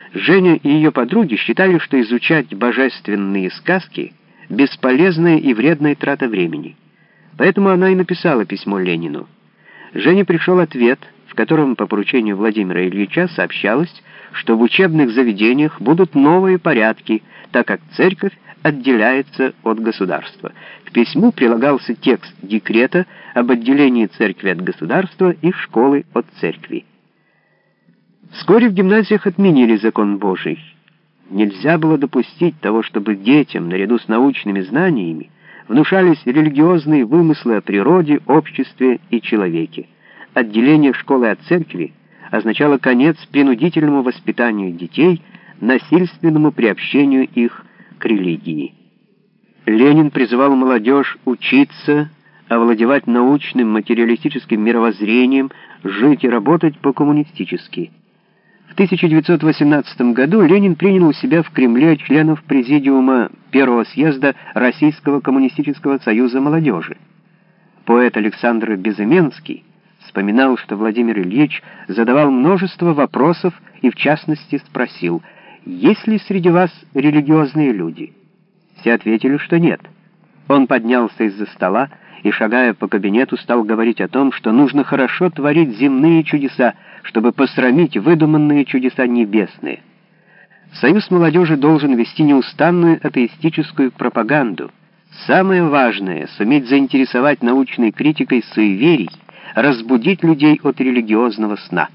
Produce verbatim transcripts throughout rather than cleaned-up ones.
Женя и ее подруги считали, что изучать божественные сказки — бесполезная и вредная трата времени. Поэтому она и написала письмо Ленину. Жене пришел ответ, в котором по поручению Владимира Ильича сообщалось, что в учебных заведениях будут новые порядки, так как церковь отделяется от государства. К письму прилагался текст декрета об отделении церкви от государства и школы от церкви. Вскоре в гимназиях отменили закон Божий. Нельзя было допустить того, чтобы детям, наряду с научными знаниями, внушались религиозные вымыслы о природе, обществе и человеке. Отделение школы от церкви означало конец принудительному воспитанию детей, насильственному приобщению их к религии. Ленин призывал молодежь учиться, овладевать научным материалистическим мировоззрением, жить и работать по-коммунистически. В тысяча девятьсот восемнадцатом году Ленин принял у себя в Кремле членов Президиума Первого съезда Российского коммунистического союза молодежи. Поэт Александр Безыменский вспоминал, что Владимир Ильич задавал множество вопросов и, в частности, спросил: «Есть ли среди вас религиозные люди?» Все ответили, что нет. Он поднялся из-за стола и, шагая по кабинету, стал говорить о том, что нужно хорошо творить земные чудеса, чтобы посрамить выдуманные чудеса небесные. Союз молодежи должен вести неустанную атеистическую пропаганду. Самое важное — суметь заинтересовать научной критикой суеверий, разбудить людей от религиозного сна.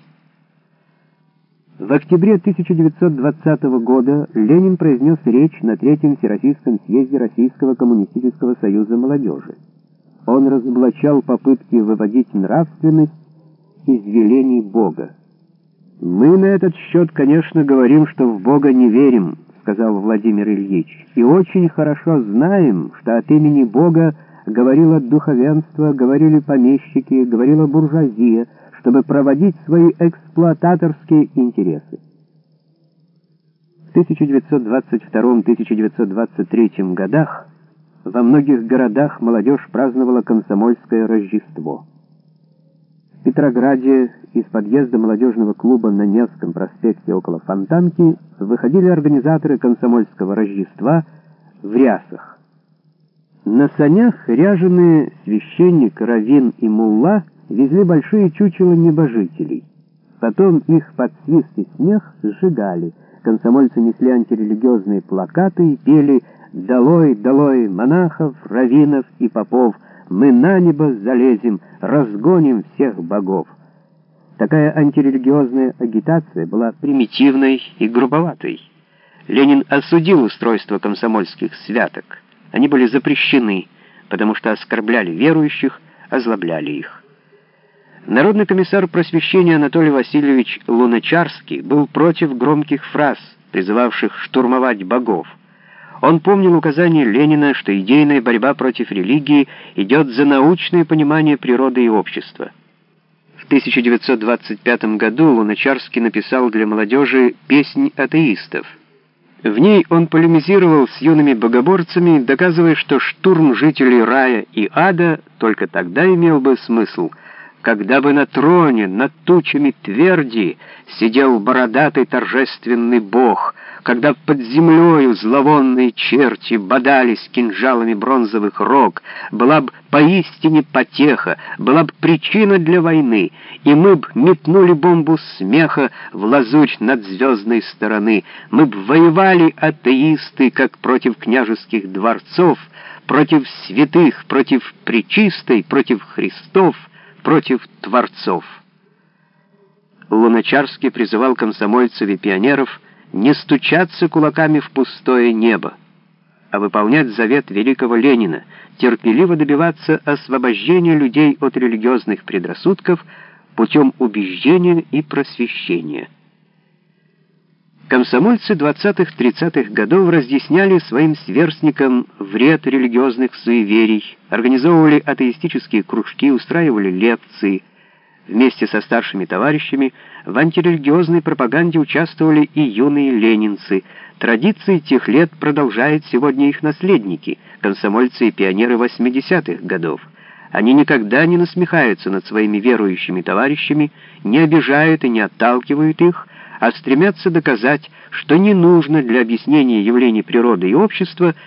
В октябре тысяча девятьсот двадцатого года Ленин произнес речь на Третьем Всероссийском съезде Российского коммунистического союза молодежи. Он разоблачал попытки выводить нравственность из велений Бога. «Мы на этот счет, конечно, говорим, что в Бога не верим», — сказал Владимир Ильич, «и очень хорошо знаем, что от имени Бога говорило духовенство, говорили помещики, говорила буржуазия, чтобы проводить свои эксплуататорские интересы». В тысяча девятьсот двадцать втором — тысяча девятьсот двадцать третьем годах во многих городах молодежь праздновала комсомольское Рождество. В Петрограде из подъезда молодежного клуба на Невском проспекте около Фонтанки выходили организаторы комсомольского Рождества в рясах. На санях ряженые священник, раввин и мулла везли большие чучела небожителей. Потом их под свист и смех сжигали. Комсомольцы несли антирелигиозные плакаты и пели «Долой, долой монахов, раввинов и попов! Мы на небо залезем, разгоним всех богов!» Такая антирелигиозная агитация была примитивной и грубоватой. Ленин осудил устройство комсомольских святок. Они были запрещены, потому что оскорбляли верующих, озлобляли их. Народный комиссар просвещения Анатолий Васильевич Луначарский был против громких фраз, призывавших штурмовать богов. Он помнил указание Ленина, что идейная борьба против религии идет за научное понимание природы и общества. В тысяча девятьсот двадцать пятом году Луначарский написал для молодежи «Песнь атеистов». В ней он полемизировал с юными богоборцами, доказывая, что штурм жителей рая и ада только тогда имел бы смысл, когда бы на троне над тучами тверди сидел бородатый торжественный бог, когда под землею зловонные черти бодались кинжалами бронзовых рог, была б поистине потеха, была б причина для войны, и мы б метнули бомбу смеха в лазурь над звездной стороны, мы б воевали, атеисты, как против княжеских дворцов, против святых, против пречистой, против Христов, против творцов. Луначарский призывал комсомольцев и пионеров не стучаться кулаками в пустое небо, а выполнять завет великого Ленина, терпеливо добиваться освобождения людей от религиозных предрассудков путем убеждения и просвещения. Комсомольцы двадцатых-тридцатых годов разъясняли своим сверстникам вред религиозных суеверий, организовывали атеистические кружки, устраивали лекции. Вместе со старшими товарищами в антирелигиозной пропаганде участвовали и юные ленинцы. Традиции тех лет продолжают сегодня их наследники, комсомольцы и пионеры восьмидесятых годов. Они никогда не насмехаются над своими верующими товарищами, не обижают и не отталкивают их, а стремятся доказать, что не нужно для объяснения явлений природы и общества